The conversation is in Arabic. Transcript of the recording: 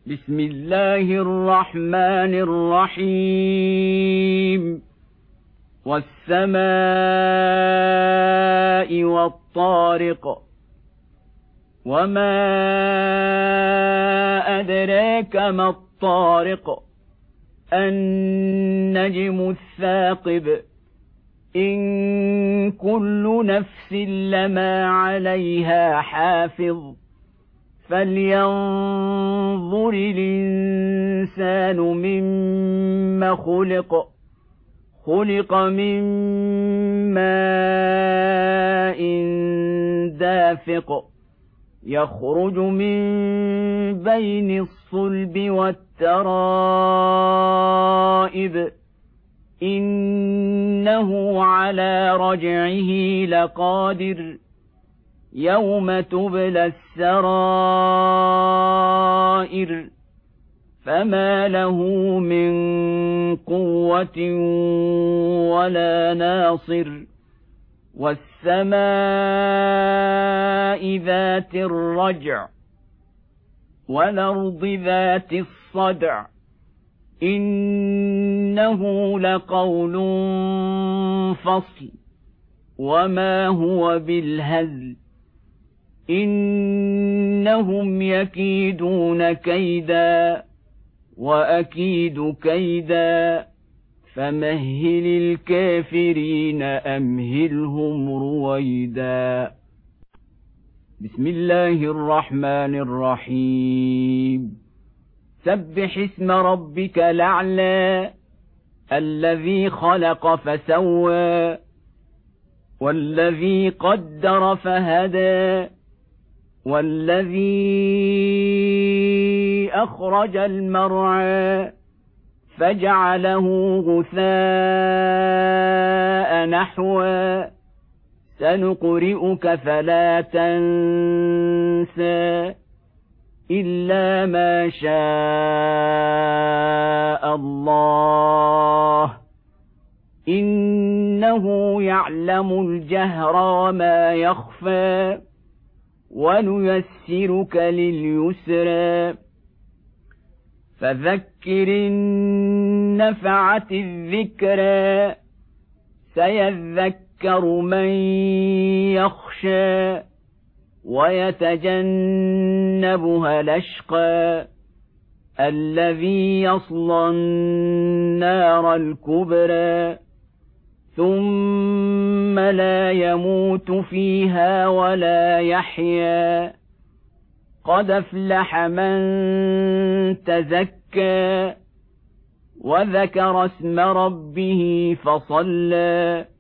بسم الله الرحمن الرحيم والسماء والطارق وما أدراك ما الطارق النجم الثاقب إن كل نفس لما عليها حافظ فلينظر الإنسان مما خلق من ماء دافق يخرج من بين الصلب والترائب إنه على رجعه لقادر يوم تبلى السرائر فما له من قوة ولا ناصر والسماء ذات الرجع والأرض ذات الصدع إنه لقول فصل وما هو بالهزل إنهم يكيدون كيدا وأكيد كيدا فمهل الكافرين أمهلهم رويدا. بسم الله الرحمن الرحيم. سبح اسم ربك الأعلى الذي خلق فسوى والذي قدر فهدى والذي أخرج المرعى فجعله غثاء نحوا سنقرئك فلا تنسى إلا ما شاء الله إنه يعلم الجهر وما يخفى ونيسرك لليسرى فذكر إن نفعت الذكرى سيذكر من يخشى ويتجنبها الأشقى الذي يصلى النار الكبرى ثم لا يموت فيها ولا يحيا قد أفلح من تزكى وذكر اسم ربه فصلى